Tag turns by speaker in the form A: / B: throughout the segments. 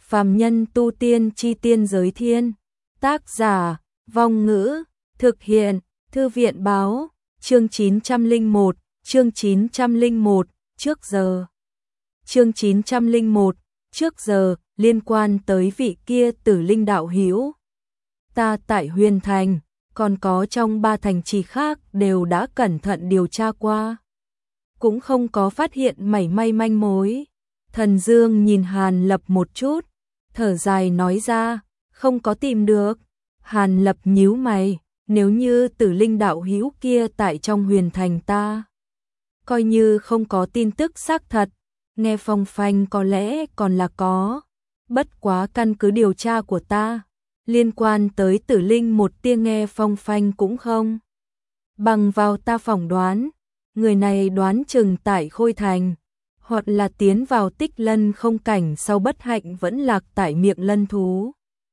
A: Phàm nhân tu tiên chi tiên giới thiên. Tác giả, Vong Ngữ, thực hiện, Thư viện báo, chương 901, trước giờ. Chương 901, trước giờ, liên quan tới vị kia Tử Linh đạo hữu. Ta tại Huyền Thành, còn có trong 3 thành trì khác đều đã cẩn thận điều tra qua. Cũng không có phát hiện mảy may manh mối. Thần Dương nhìn Hàn Lập một chút, thở dài nói ra, không có tìm được. Hàn Lập nhíu mày, nếu như Tử Linh đạo hữu kia tại trong Huyền Thành ta, coi như không có tin tức xác thật, nghe phong phanh có lẽ còn là có. Bất quá căn cứ điều tra của ta, liên quan tới Tử Linh một tia nghe phong phanh cũng không. Bằng vào ta phỏng đoán, người này đoán chừng tại Khôi Thành, hoặc là tiến vào Tích Lân không cảnh sau bất hạnh vẫn lạc tại miệng lân thú.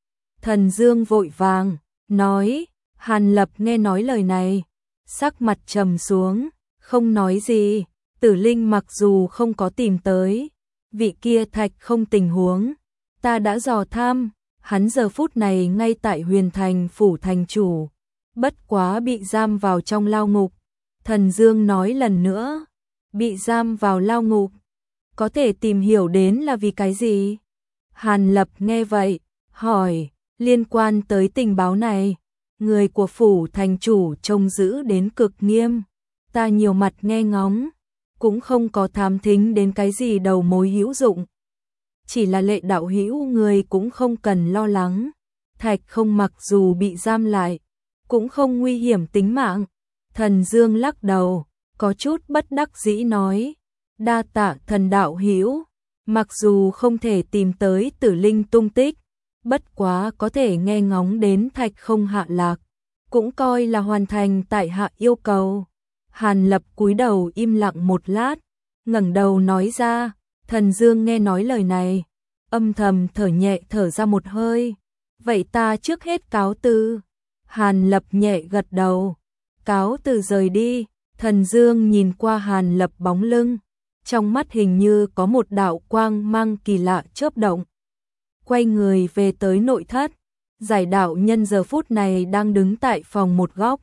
A: Thần Dương vội vàng, nói, Hàn Lập nghe nói lời này, sắc mặt trầm xuống, không nói gì. Tử Linh mặc dù không có tìm tới vị kia Thạch không tình huống, ta đã dò thăm, hắn giờ phút này ngay tại Huyền Thành phủ thành chủ, bất quá bị giam vào trong lao ngục. Thần Dương nói lần nữa, bị giam vào lao ngục, có thể tìm hiểu đến là vì cái gì? Hàn Lập nghe vậy, hỏi, liên quan tới tình báo này, người của phủ thành chủ trông giữ đến cực nghiêm, ta nhiều mặt nghe ngóng, cũng không có thám thính đến cái gì đầu mối hữu dụng. Chỉ là Lệ đạo hữu người cũng không cần lo lắng, Thạch không mặc dù bị giam lại, cũng không nguy hiểm tính mạng. Thần Dương lắc đầu, có chút bất đắc dĩ nói, đa tạ thần đạo hữu, mặc dù không thể tìm tới Tử Linh tung tích, bất quá có thể nghe ngóng đến Thạch không hạ lạc, cũng coi là hoàn thành tại hạ yêu cầu. Hàn Lập cúi đầu im lặng một lát, ngẩng đầu nói ra. Thần Dương nghe nói lời này, âm thầm thở nhẹ thở ra một hơi. Vậy ta trước hết cáo từ. Hàn Lập nhẹ gật đầu, cáo từ rời đi. Thần Dương nhìn qua Hàn Lập bóng lưng, trong mắt hình như có một đạo quang mang kỳ lạ chớp động. Quay người về tới nội thất, Giải đạo nhân giờ phút này đang đứng tại phòng một góc,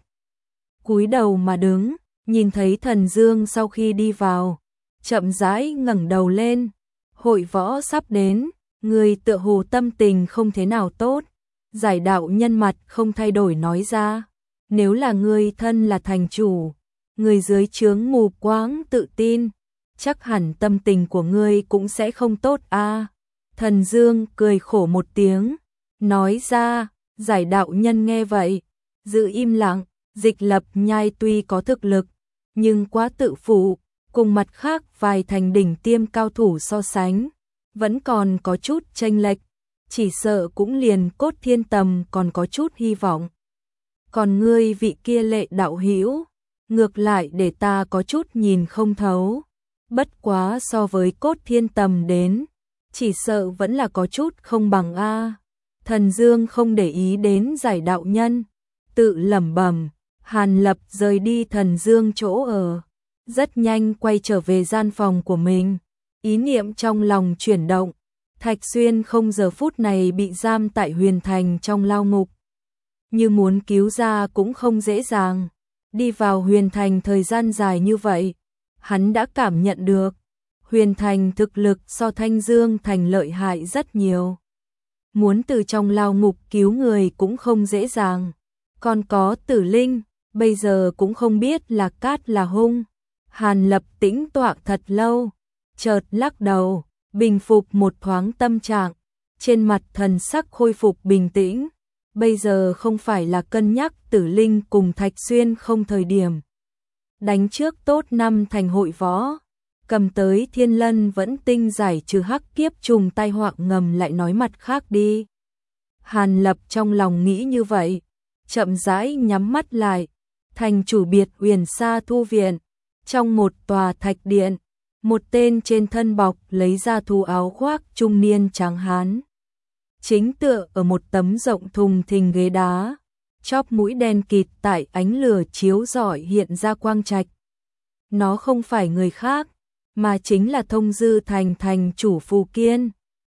A: cúi đầu mà đứng. Nhìn thấy Thần Dương sau khi đi vào, chậm rãi ngẩng đầu lên, hội võ sắp đến, người tựa hồ tâm tình không thế nào tốt. Giải đạo nhân mặt không thay đổi nói ra, nếu là người thân là thành chủ, người dưới trướng mù quáng tự tin, chắc hẳn tâm tình của ngươi cũng sẽ không tốt a. Thần Dương cười khổ một tiếng, nói ra. Giải đạo nhân nghe vậy, giữ im lặng. Dịch Lập Nhai tuy có thực lực, nhưng quá tự phụ, cùng mặt khác vài thành đỉnh tiêm cao thủ so sánh, vẫn còn có chút chênh lệch, chỉ sợ cũng liền Cốt Thiên Tầm còn có chút hy vọng. Còn ngươi vị kia Lệ đạo hữu, ngược lại để ta có chút nhìn không thấu, bất quá so với Cốt Thiên Tầm đến, chỉ sợ vẫn là có chút không bằng a. Thần Dương không để ý đến Giải đạo nhân, tự lẩm bẩm. Hàn Lập rời đi Thần Dương chỗ ở, rất nhanh quay trở về gian phòng của mình. Ý niệm trong lòng chuyển động, Thạch Xuyên không giờ phút này bị giam tại Huyền Thành trong lao ngục, như muốn cứu ra cũng không dễ dàng. Đi vào Huyền Thành thời gian dài như vậy, hắn đã cảm nhận được Huyền Thành thực lực so Thanh Dương Thành lợi hại rất nhiều. Muốn từ trong lao ngục cứu người cũng không dễ dàng. Còn có Tử Linh, bây giờ cũng không biết là cát là hung. Hàn Lập tĩnh tọa thật lâu, chợt lắc đầu, bình phục một thoáng tâm trạng, trên mặt thần sắc khôi phục bình tĩnh. Bây giờ không phải là cân nhắc Tử Linh cùng Thạch Xuyên không thời điểm. Đánh trước tốt 5 thành hội võ, cầm tới Thiên Lân vẫn tinh giải trừ hắc kiếp trùng tai họa ngầm lại nói mặt khác đi. Hàn Lập trong lòng nghĩ như vậy, chậm rãi nhắm mắt lại. Thành chủ biệt Uyển Sa Thu viện, trong một tòa thạch điện, một tên trên thân bọc lấy ra thú áo khoác trung niên tráng hán, chính tựa ở một tấm rộng thùng thình ghế đá, chóp mũi đen kịt tại ánh lửa chiếu rọi hiện ra quang trạch. Nó không phải người khác, mà chính là Thông Dư Thành thành chủ Phù Kiên.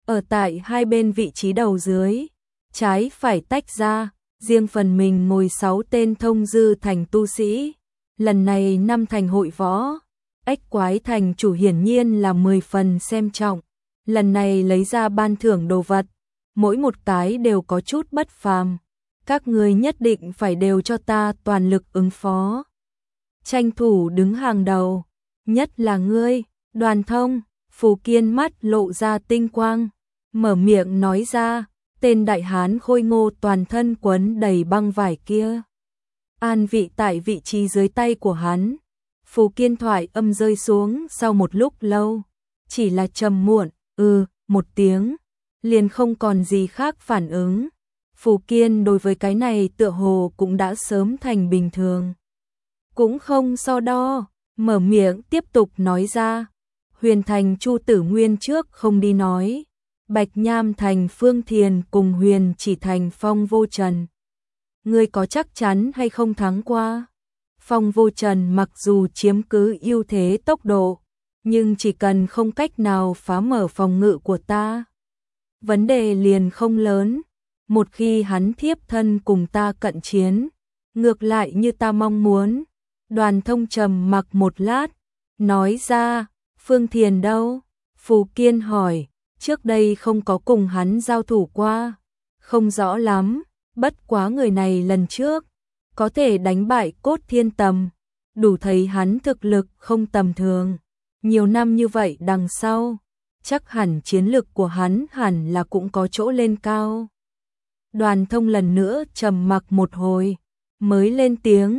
A: ở tại hai bên vị trí đầu dưới, trái phải tách ra, riêng phần mình ngồi 6 tên thông dư thành tu sĩ. Lần này 5 thành hội võ, Ếch Quái thành chủ hiển nhiên là 10 phần xem trọng. Lần này lấy ra ban thưởng đồ vật, mỗi một cái đều có chút bất phàm. Các ngươi nhất định phải đều cho ta toàn lực ứng phó. Tranh thủ đứng hàng đầu, nhất là ngươi, Đoàn Thông. Phù Kiên mắt lộ ra tinh quang, mở miệng nói ra, tên đại hán khôi ngô toàn thân quấn đầy băng vải kia. An vị tại vị trí dưới tay của hắn. Phù Kiên thoại âm rơi xuống sau một lúc lâu, chỉ là trầm muộn, một tiếng, liền không còn gì khác phản ứng. Phù Kiên đối với cái này tựa hồ cũng đã sớm thành bình thường. Cũng không so đo, mở miệng tiếp tục nói ra. Huyền Thành Chu Tử Nguyên trước không đi nói. Bạch Nham Thành Phương Thiền cùng Huyền Chỉ Thành Phong Vô Trần. Ngươi có chắc chắn hay không thắng qua? Phong Vô Trần mặc dù chiếm cứ ưu thế tốc độ, nhưng chỉ cần không cách nào phá mở phòng ngự của ta, vấn đề liền không lớn. Một khi hắn thiếp thân cùng ta cận chiến, ngược lại như ta mong muốn. Đoàn Thông trầm mặc một lát, nói ra, Phương Thiền đâu? Phù Kiên hỏi, trước đây không có cùng hắn giao thủ qua, không rõ lắm, bất quá người này lần trước có thể đánh bại Cốt Thiên Tầm, đủ thấy hắn thực lực không tầm thường. Nhiều năm như vậy đằng sau, chắc hẳn chiến lực của hắn hẳn là cũng có chỗ lên cao. Đoàn Thông lần nữa trầm mặc một hồi, mới lên tiếng,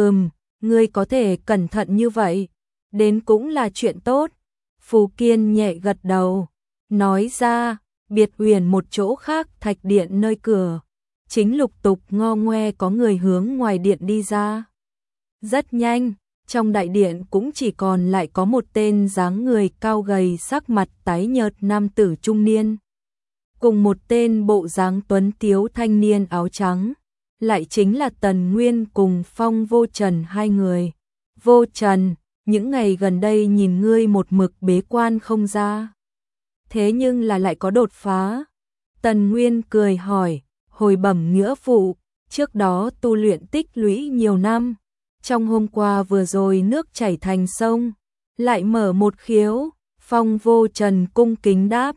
A: ngươi có thể cẩn thận như vậy, đến cũng là chuyện tốt. Phù Kiên nhẹ gật đầu, nói ra, biệt huyền một chỗ khác thạch điện nơi cửa, chính lục tục ngo ngoe có người hướng ngoài điện đi ra. Rất nhanh, trong đại điện cũng chỉ còn lại có một tên dáng người cao gầy sắc mặt tái nhợt nam tử trung niên, cùng một tên bộ dáng tuấn tiếu thanh niên áo trắng, lại chính là Tần Nguyên cùng Phong Vô Trần hai người. Vô Trần, những ngày gần đây nhìn ngươi một mực bế quan không ra, thế nhưng là lại có đột phá. Tần Nguyên cười hỏi, hồi bẩm nghĩa phụ, trước đó tu luyện tích lũy nhiều năm, trong hôm qua vừa rồi nước chảy thành sông, lại mở một khiếu. Phong Vô Trần cung kính đáp,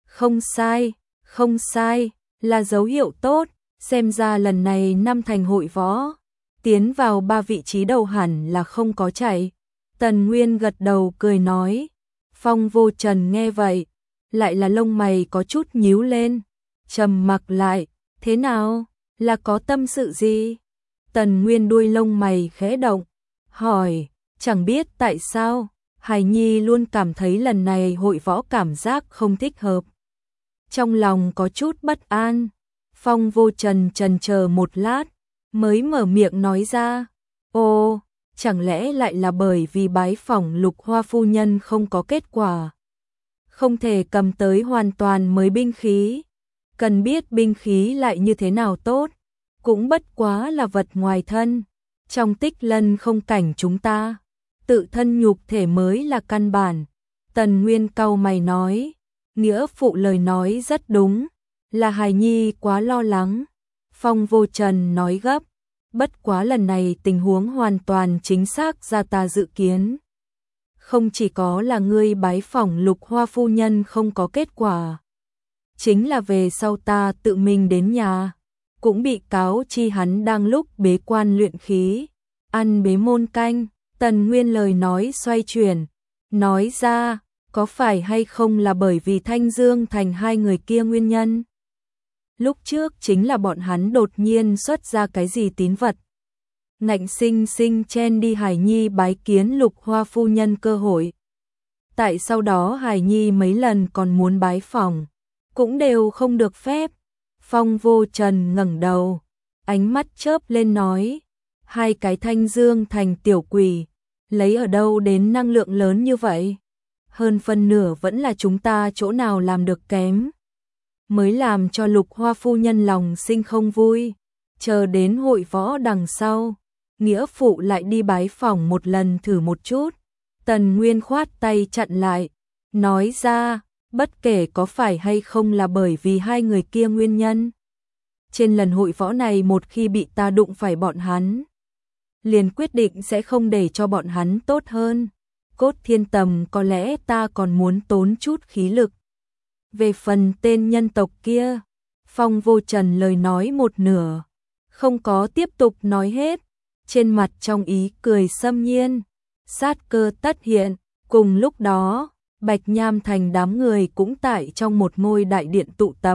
A: không sai, là dấu hiệu tốt, xem ra lần này 5 thành hội võ, tiến vào 3 vị trí đầu hẳn là không có chạy. Tần Nguyên gật đầu cười nói. Phong Vô Trần nghe vậy, lại là lông mày có chút nhíu lên, trầm mặc lại, thế nào, là có tâm sự gì? Tần Nguyên đuôi lông mày khẽ động, hỏi, chẳng biết tại sao, Hải Nhi luôn cảm thấy lần này hội võ cảm giác không thích hợp. Trong lòng có chút bất an. Phong Vô Trần chần chờ một lát, mới mở miệng nói ra, chẳng lẽ lại là bởi vì bái phỏng Lục Hoa phu nhân không có kết quả, không thể cầm tới hoàn toàn mới binh khí, cần biết binh khí lại như thế nào tốt, cũng bất quá là vật ngoài thân, trong Tích Lân không cảnh chúng ta, tự thân nhục thể mới là căn bản. Tần Nguyên cau mày nói, nghĩa phụ lời nói rất đúng, là Hài Nhi quá lo lắng. Phong Vô Trần nói gấp, bất quá lần này tình huống hoàn toàn chính xác ra ta dự kiến. Không chỉ có là ngươi bái phỏng Lục Hoa phu nhân không có kết quả, chính là về sau ta tự mình đến nhà, cũng bị cáo chi hắn đang lúc bế quan luyện khí, ăn bế môn canh. Tần Nguyên lời nói xoay chuyển, nói ra, có phải hay không là bởi vì Thanh Dương Thành hai người kia nguyên nhân? Lúc trước chính là bọn hắn đột nhiên xuất ra cái gì tín vật, ngạnh sinh sinh chen đi Hải Nhi bái kiến Lục Hoa phu nhân cơ hội. Tại sau đó Hải Nhi mấy lần còn muốn bái phỏng, cũng đều không được phép. Phong Vô Trần ngẩng đầu, ánh mắt chớp lên nói, hai cái Thanh Dương Thành tiểu quỷ, lấy ở đâu đến năng lượng lớn như vậy? Hơn phân nửa vẫn là chúng ta chỗ nào làm được kém, mới làm cho Lục Hoa phu nhân lòng sinh không vui. Chờ đến hội võ đằng sau, nghĩa phụ lại đi bái phỏng một lần thử một chút. Tần Nguyên khoát tay chặn lại, nói ra, bất kể có phải hay không là bởi vì hai người kia nguyên nhân. Trên lần hội võ này một khi bị ta đụng phải bọn hắn, liền quyết định sẽ không để cho bọn hắn tốt hơn. Cốt Thiên Tầm có lẽ ta còn muốn tốn chút khí lực. Về phần tên nhân tộc kia, Phong Vô Trần lời nói một nửa, không có tiếp tục nói hết, trên mặt trong ý cười xâm nhiên, sát cơ tất hiện. Cùng lúc đó, Bạch Nham Thành đám người cũng tại trong một ngôi đại điện tụ tập.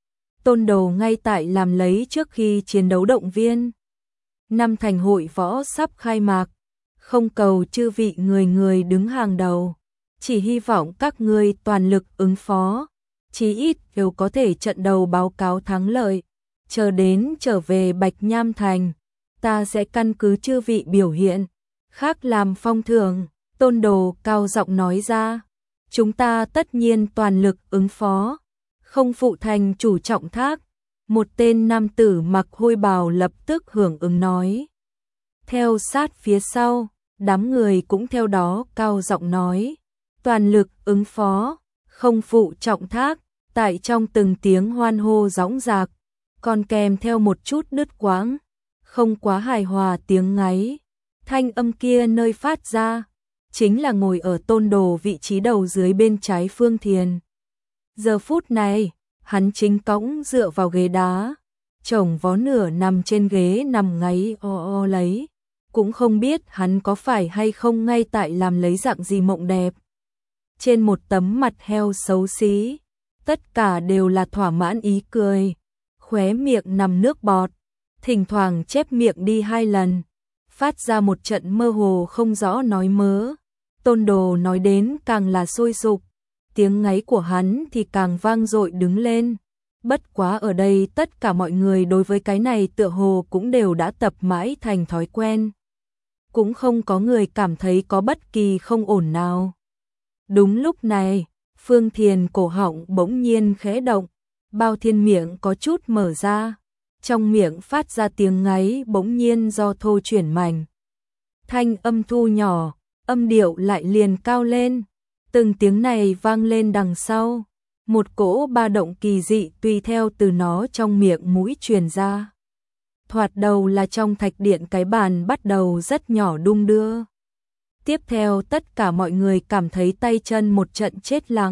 A: Tôn Đồ ngay tại làm lấy trước khi chiến đấu động viên. Năm thành hội võ sắp khai mạc, không cầu chư vị người người đứng hàng đầu, chỉ hy vọng các ngươi toàn lực ứng phó, chí ít đều có thể trận đầu báo cáo thắng lợi. Chờ đến trở về Bạch Nham Thành, ta sẽ căn cứ chư vị biểu hiện, khác làm phong thưởng. Tôn Đồ cao giọng nói ra, chúng ta tất nhiên toàn lực ứng phó, không phụ thành chủ trọng thác. Một tên nam tử mặc hôi bào lập tức hưởng ứng nói. Theo sát phía sau, đám người cũng theo đó cao giọng nói, toàn lực ứng phó, không phụ trọng thác. Tại trong từng tiếng hoan hô dõng dạc, còn kèm theo một chút đứt quãng, không quá hài hòa tiếng ngáy. Thanh âm kia nơi phát ra, chính là ngồi ở Tôn Đồ vị trí đầu dưới bên trái Phương Thiền. Giờ phút này, hắn chính cõng dựa vào ghế đá, chồng vó nửa nằm trên ghế nằm ngáy o lấy, cũng không biết hắn có phải hay không ngay tại làm lấy dạng gì mộng đẹp. Trên một tấm mặt heo xấu xí, tất cả đều là thỏa mãn ý cười, khóe miệng nằm nước bọt, thỉnh thoảng chép miệng đi 2 lần, phát ra một trận mơ hồ không rõ nói mớ. Tôn Đồ nói đến càng là sôi sục, tiếng ngáy của hắn thì càng vang dội đứng lên. Bất quá ở đây tất cả mọi người đối với cái này tựa hồ cũng đều đã tập mãi thành thói quen. Cũng không có người cảm thấy có bất kỳ không ổn nào. Đúng lúc này, Phương Thiền cổ họng bỗng nhiên khẽ động, Bao Thiên miệng có chút mở ra, trong miệng phát ra tiếng ngáy bỗng nhiên do thô chuyển mạnh. Thanh âm thu nhỏ, âm điệu lại liền cao lên, từng tiếng này vang lên đằng sau, một cỗ ba động kỳ dị tùy theo từ nó trong miệng mũi truyền ra. Thoạt đầu là trong thạch điện cái bàn bắt đầu rất nhỏ đung đưa. Tiếp theo tất cả mọi người cảm thấy tay chân một trận chết lặng.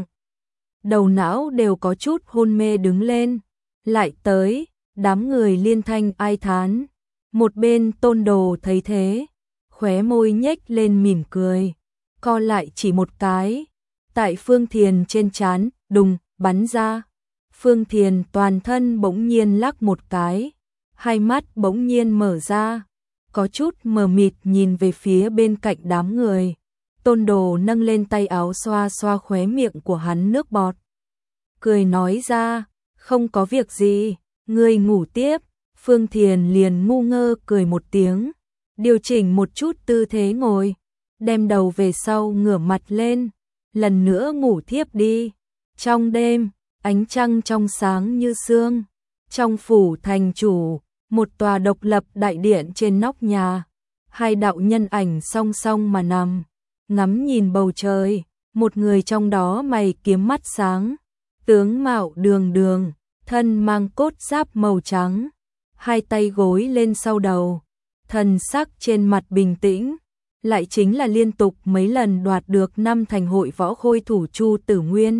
A: Đầu não đều có chút hôn mê đứng lên. Lại tới, đám người liên thanh ai thán. Một bên Tôn Đồ thấy thế, khóe môi nhếch lên mỉm cười, co lại chỉ một cái. Tại Phương Thiền trên trán, đùng, bắn ra. Phương Thiền toàn thân bỗng nhiên lắc một cái, hai mắt bỗng nhiên mở ra, có chút mờ mịt nhìn về phía bên cạnh đám người. Tôn Đồ nâng lên tay áo xoa xoa khóe miệng của hắn nước bọt, cười nói ra, không có việc gì, ngươi ngủ tiếp. Phương Thiền liền ngu ngơ cười một tiếng, điều chỉnh một chút tư thế ngồi, đem đầu về sau ngửa mặt lên, lần nữa ngủ thiếp đi. Trong đêm, ánh trăng trong sáng như sương, trong phủ thành chủ, một tòa độc lập đại điện trên nóc nhà, hai đạo nhân ảnh song song mà nằm, ngắm nhìn bầu trời, một người trong đó mày kiếm mắt sáng, tướng mạo đường đường, thân mang cốt giáp màu trắng, hai tay gối lên sau đầu, thần sắc trên mặt bình tĩnh, lại chính là liên tục mấy lần đoạt được 5 thành hội võ khôi thủ Chu Tử Nguyên.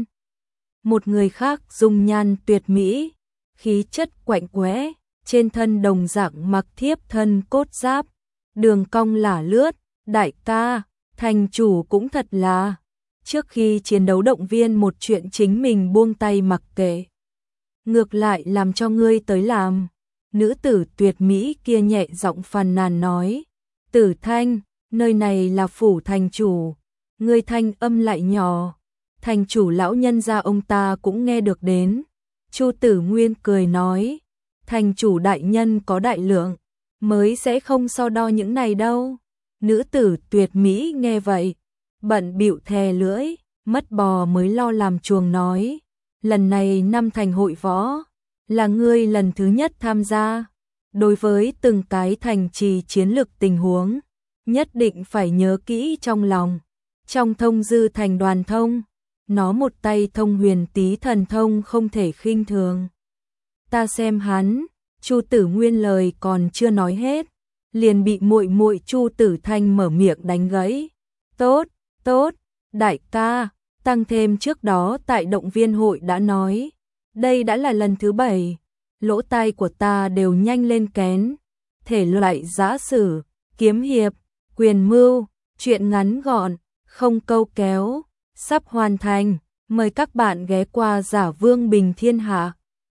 A: Một người khác dung nhan tuyệt mỹ, khí chất quạnh quẽ, trên thân đồng dạng mặc thiếp thân cốt giáp, đường cong lả lướt. Đại ca, thành chủ cũng thật là, trước khi chiến đấu động viên một chuyện chính mình buông tay mặc kệ, ngược lại làm cho ngươi tới làm. Nữ tử tuyệt mỹ kia nhẹ giọng phàn nàn nói, Tử Thanh, nơi này là phủ thành chủ, ngươi thanh âm lại nhỏ, thành chủ lão nhân gia ông ta cũng nghe được đến. Chu Tử Nguyên cười nói, thành chủ đại nhân có đại lượng, mới sẽ không so đo những này đâu. Nữ tử tuyệt mỹ nghe vậy, bận bịu thè lưỡi, mất bò mới lo làm chuồng nói, lần này 5 thành hội võ, là ngươi lần thứ nhất tham gia, đối với từng cái thành trì chiến lược tình huống, nhất định phải nhớ kỹ trong lòng. Trong thông dư thành đoàn thông, nó một tay thông huyền tí thần thông không thể khinh thường. Ta xem hắn, Chu Tử Nguyên lời còn chưa nói hết, liền bị muội muội Chu Tử Thanh mở miệng đánh gãy. Tốt, tốt, đại ca, tăng thêm trước đó tại động viên hội đã nói, đây đã là lần thứ 7, lỗ tai của ta đều nhanh lên kén. Thể loại giã sử, kiếm hiệp, quyền mưu, truyện ngắn gọn, không câu kéo, sắp hoàn thành, mời các bạn ghé qua Giả Vương Bình Thiên Hạ.